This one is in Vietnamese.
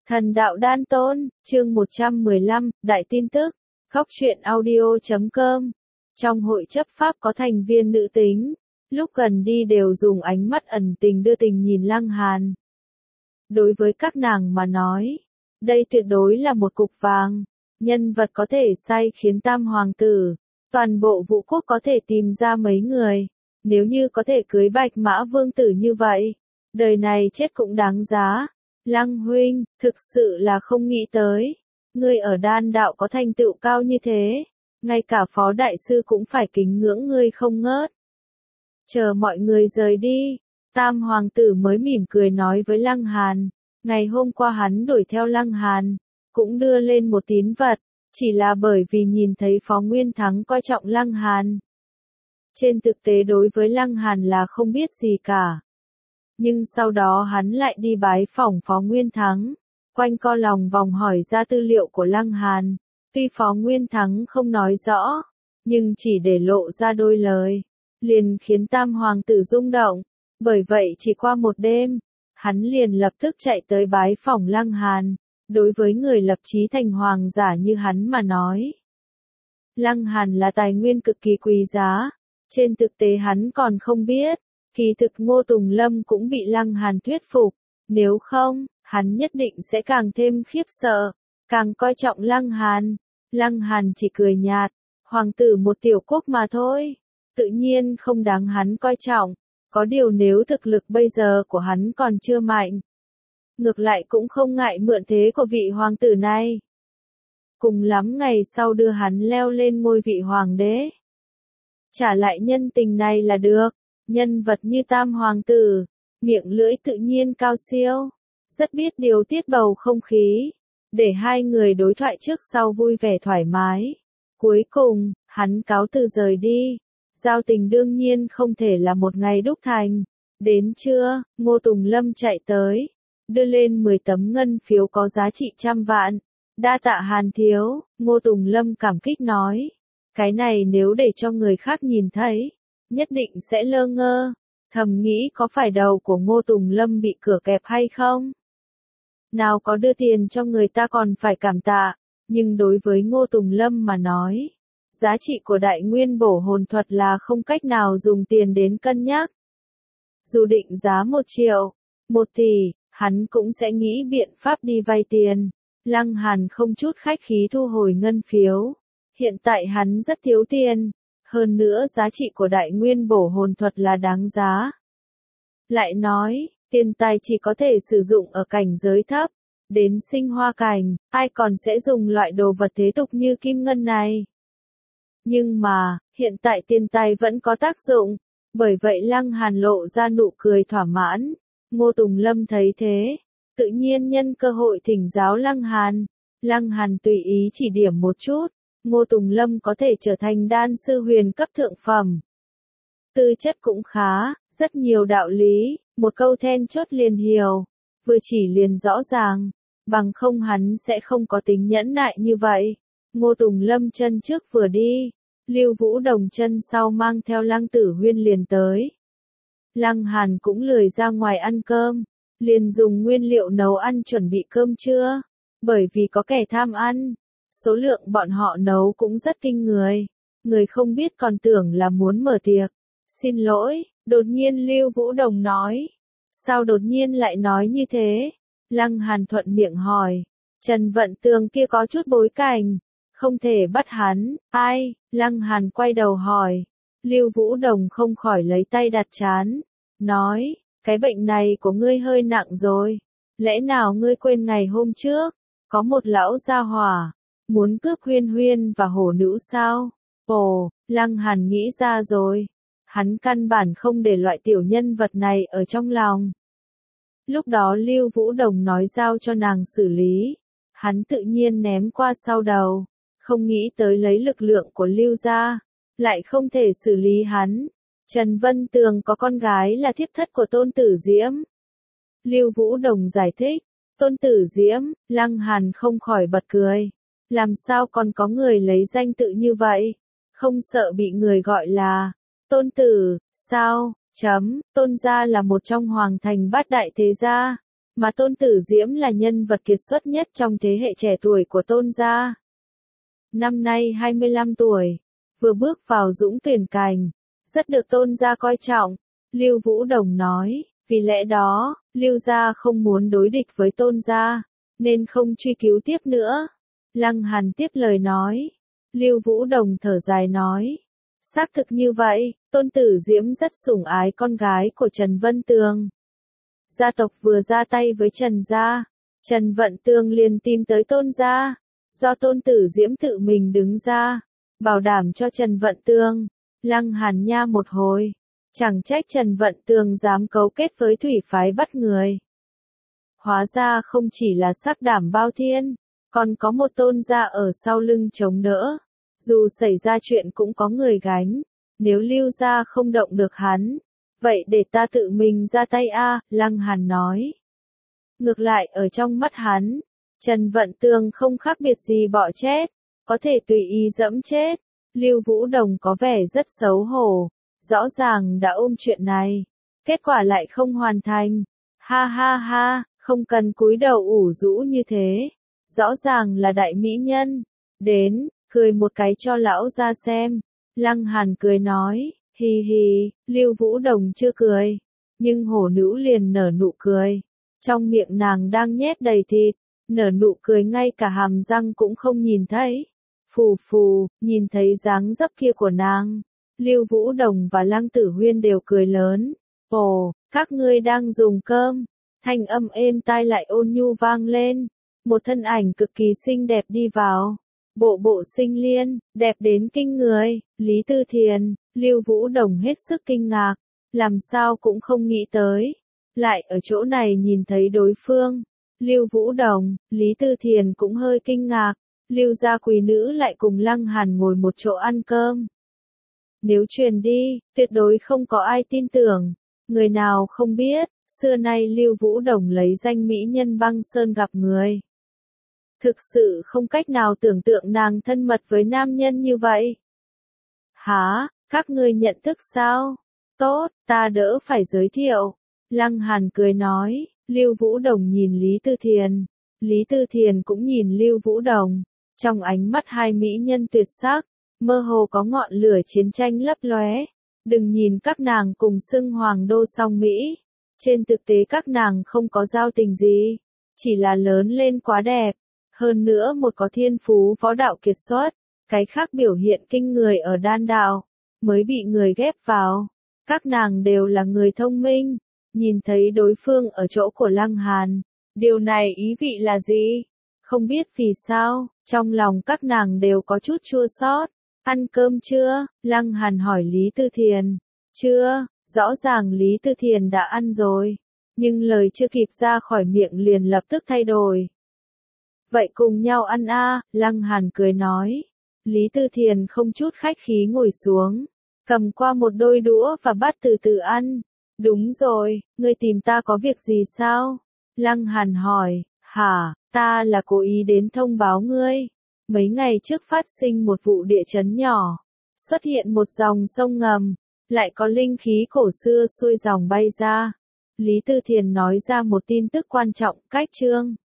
Thần đạo đan tôn, chương 115, đại tin tức, góc truyện audio.com. Trong hội chấp pháp có thành viên nữ tính, lúc gần đi đều dùng ánh mắt ẩn tình đưa tình nhìn Lăng Hàn. Đối với các nàng mà nói, đây tuyệt đối là một cục vàng, nhân vật có thể say khiến tam hoàng tử, toàn bộ vũ quốc có thể tìm ra mấy người, nếu như có thể cưới Bạch Mã Vương tử như vậy, đời này chết cũng đáng giá. Lăng huynh, thực sự là không nghĩ tới, ngươi ở đan đạo có thành tựu cao như thế, ngay cả phó đại sư cũng phải kính ngưỡng ngươi không ngớt. Chờ mọi người rời đi, tam hoàng tử mới mỉm cười nói với Lăng Hàn, ngày hôm qua hắn đuổi theo Lăng Hàn, cũng đưa lên một tín vật, chỉ là bởi vì nhìn thấy Phó Nguyên Thắng coi trọng Lăng Hàn. Trên thực tế đối với Lăng Hàn là không biết gì cả. Nhưng sau đó hắn lại đi bái phỏng Phó Nguyên Thắng, quanh co lòng vòng hỏi ra tư liệu của Lăng Hàn. Tuy Phó Nguyên Thắng không nói rõ, nhưng chỉ để lộ ra đôi lời, liền khiến tam hoàng tử rung động. Bởi vậy chỉ qua một đêm, hắn liền lập tức chạy tới bái phỏng Lăng Hàn. Đối với người lập chí thành hoàng giả như hắn mà nói, Lăng Hàn là tài nguyên cực kỳ quý giá. Trên thực tế hắn còn không biết, kỳ thực Ngô Tùng Lâm cũng bị Lăng Hàn thuyết phục, nếu không, hắn nhất định sẽ càng thêm khiếp sợ, càng coi trọng Lăng Hàn. Lăng Hàn chỉ cười nhạt, hoàng tử một tiểu quốc mà thôi, tự nhiên không đáng hắn coi trọng, có điều nếu thực lực bây giờ của hắn còn chưa mạnh, ngược lại cũng không ngại mượn thế của vị hoàng tử này. Cùng lắm ngày sau đưa hắn leo lên ngôi vị hoàng đế. Trả lại nhân tình này là được. Nhân vật như tam hoàng tử, miệng lưỡi tự nhiên cao siêu, rất biết điều tiết bầu không khí, để hai người đối thoại trước sau vui vẻ thoải mái. Cuối cùng, hắn cáo từ rời đi. Giao tình đương nhiên không thể là một ngày đúc thành. Đến trưa, Ngô Tùng Lâm chạy tới, đưa lên 10 tấm ngân phiếu có giá trị 100 vạn. Đa tạ Hàn thiếu, Ngô Tùng Lâm cảm kích nói. Cái này nếu để cho người khác nhìn thấy, nhất định sẽ lơ ngơ, thầm nghĩ có phải đầu của Ngô Tùng Lâm bị cửa kẹp hay không? Nào có đưa tiền cho người ta còn phải cảm tạ, nhưng đối với Ngô Tùng Lâm mà nói, giá trị của đại nguyên bổ hồn thuật là không cách nào dùng tiền đến cân nhắc. Dù định giá 1 triệu, 1 tỷ, hắn cũng sẽ nghĩ biện pháp đi vay tiền. Lăng Hàn không chút khách khí thu hồi ngân phiếu. Hiện tại hắn rất thiếu tiền. Hơn nữa giá trị của đại nguyên bổ hồn thuật là đáng giá. Lại nói, tiền tài chỉ có thể sử dụng ở cảnh giới thấp, đến sinh hoa cảnh, ai còn sẽ dùng loại đồ vật thế tục như kim ngân này. Nhưng mà, hiện tại tiền tài vẫn có tác dụng, bởi vậy Lăng Hàn lộ ra nụ cười thỏa mãn. Ngô Tùng Lâm thấy thế, tự nhiên nhân cơ hội thỉnh giáo Lăng Hàn. Lăng Hàn tùy ý chỉ điểm một chút. Ngô Tùng Lâm có thể trở thành đan sư huyền cấp thượng phẩm. Tư chất cũng khá, rất nhiều đạo lý, một câu then chốt liền hiểu, vừa chỉ liền rõ ràng, bằng không hắn sẽ không có tính nhẫn nại như vậy. Ngô Tùng Lâm chân trước vừa đi, Lưu Vũ Đồng chân sau mang theo Lăng Tử Huyên liền tới. Lăng Hàn cũng lười ra ngoài ăn cơm, liền dùng nguyên liệu nấu ăn chuẩn bị cơm trưa, bởi vì có kẻ tham ăn. Số lượng bọn họ nấu cũng rất kinh người. Người không biết còn tưởng là muốn mở tiệc. Xin lỗi, đột nhiên Lưu Vũ Đồng nói. Sao đột nhiên lại nói như thế? Lăng Hàn thuận miệng hỏi. Trần Vận Tường kia có chút bối cảnh. Không thể bắt hắn. Ai? Lăng Hàn quay đầu hỏi. Lưu Vũ Đồng không khỏi lấy tay đặt trán. Nói, cái bệnh này của ngươi hơi nặng rồi. Lẽ nào ngươi quên ngày hôm trước? Có một lão gia hỏa muốn cướp Huyên Huyên và hổ nữ sao? Ồ, Lăng Hàn nghĩ ra rồi. Hắn căn bản không để loại tiểu nhân vật này ở trong lòng. Lúc đó Lưu Vũ Đồng nói giao cho nàng xử lý. Hắn tự nhiên ném qua sau đầu. Không nghĩ tới lấy lực lượng của Lưu gia, lại không thể xử lý hắn. Trần Vân Tường có con gái là thiếp thất của Tôn Tử Diễm. Lưu Vũ Đồng giải thích. Tôn Tử Diễm, Lăng Hàn không khỏi bật cười. Làm sao còn có người lấy danh tự như vậy? Không sợ bị người gọi là Tôn Tử, sao? Tôn gia là một trong hoàng thành bát đại thế gia. mà Tôn Tử Diễm là nhân vật kiệt xuất nhất trong thế hệ trẻ tuổi của Tôn gia. Năm nay 25 tuổi, vừa bước vào dũng tuyển cảnh, rất được Tôn gia coi trọng. Lưu Vũ Đồng nói, vì lẽ đó, Lưu gia không muốn đối địch với Tôn gia, nên không truy cứu tiếp nữa. Lăng Hàn tiếp lời nói. Lưu Vũ Đồng thở dài nói, xác thực như vậy, Tôn Tử Diễm rất sủng ái con gái của Trần Vân Tường. Gia tộc vừa ra tay với Trần gia, Trần Vận Tường liền tìm tới Tôn gia, do Tôn Tử Diễm tự mình đứng ra, bảo đảm cho Trần Vận Tường. Lăng Hàn nha một hồi, chẳng trách Trần Vận Tường dám cấu kết với thủy phái bắt người. Hóa ra không chỉ là sắc đảm bao thiên, còn có một Tôn gia ở sau lưng chống đỡ. Dù xảy ra chuyện cũng có người gánh, nếu Lưu gia không động được hắn, vậy để ta tự mình ra tay a, Lăng Hàn nói. Ngược lại ở trong mắt hắn, Trần Vận Tường không khác biệt gì bọ chết, có thể tùy ý dẫm chết. Lưu Vũ Đồng có vẻ rất xấu hổ, rõ ràng đã ôm chuyện này, kết quả lại không hoàn thành. Ha ha ha, không cần cúi đầu ủ rũ như thế, rõ ràng là đại mỹ nhân. Đến, cười một cái cho lão ra xem. Lăng Hàn cười nói, hi hi, Lưu Vũ Đồng chưa cười, nhưng hổ nữ liền nở nụ cười. Trong miệng nàng đang nhét đầy thịt, nở nụ cười ngay cả hàm răng cũng không nhìn thấy. Phù phù, nhìn thấy dáng dấp kia của nàng, Lưu Vũ Đồng và Lăng Tử Huyên đều cười lớn. Ồ, các ngươi đang dùng cơm. Thanh âm êm tai lại ôn nhu vang lên. Một thân ảnh cực kỳ xinh đẹp đi vào. Bộ bộ sinh liên, đẹp đến kinh người. Lý Tư Thiền, Lưu Vũ Đồng hết sức kinh ngạc, làm sao cũng không nghĩ tới, lại ở chỗ này nhìn thấy đối phương. Lưu Vũ Đồng, Lý Tư Thiền cũng hơi kinh ngạc, Lưu gia quý nữ lại cùng Lăng Hàn ngồi một chỗ ăn cơm. Nếu truyền đi, tuyệt đối không có ai tin tưởng, người nào không biết, xưa nay Lưu Vũ Đồng lấy danh mỹ nhân băng sơn gặp người. Thực sự không cách nào tưởng tượng nàng thân mật với nam nhân như vậy. Hả, các ngươi nhận thức sao? Tốt, ta đỡ phải giới thiệu. Lăng Hàn cười nói, Lưu Vũ Đồng nhìn Lý Tư Thiền. Lý Tư Thiền cũng nhìn Lưu Vũ Đồng. Trong ánh mắt hai mỹ nhân tuyệt sắc, mơ hồ có ngọn lửa chiến tranh lấp lóe. Đừng nhìn các nàng cùng xưng hoàng đô song Mỹ. Trên thực tế các nàng không có giao tình gì. Chỉ là lớn lên quá đẹp. Hơn nữa một có thiên phú võ đạo kiệt xuất. Cái khác biểu hiện kinh người ở đan đạo. Mới bị người ghép vào. Các nàng đều là người thông minh. Nhìn thấy đối phương ở chỗ của Lăng Hàn. Điều này ý vị là gì? Không biết vì sao, trong lòng các nàng đều có chút chua xót. Ăn cơm chưa? Lăng Hàn hỏi Lý Tư Thiền. Chưa, rõ ràng Lý Tư Thiền đã ăn rồi. Nhưng lời chưa kịp ra khỏi miệng liền lập tức thay đổi. Vậy cùng nhau ăn a, Lăng Hàn cười nói. Lý Tư Thiền không chút khách khí ngồi xuống, cầm qua một đôi đũa và bắt từ từ ăn. Đúng rồi, ngươi tìm ta có việc gì sao? Lăng Hàn hỏi. Hả, ta là cố ý đến thông báo ngươi. Mấy ngày trước phát sinh một vụ địa chấn nhỏ. Xuất hiện một dòng sông ngầm. Lại có linh khí cổ xưa xuôi dòng bay ra. Lý Tư Thiền nói ra một tin tức quan trọng, cách chương.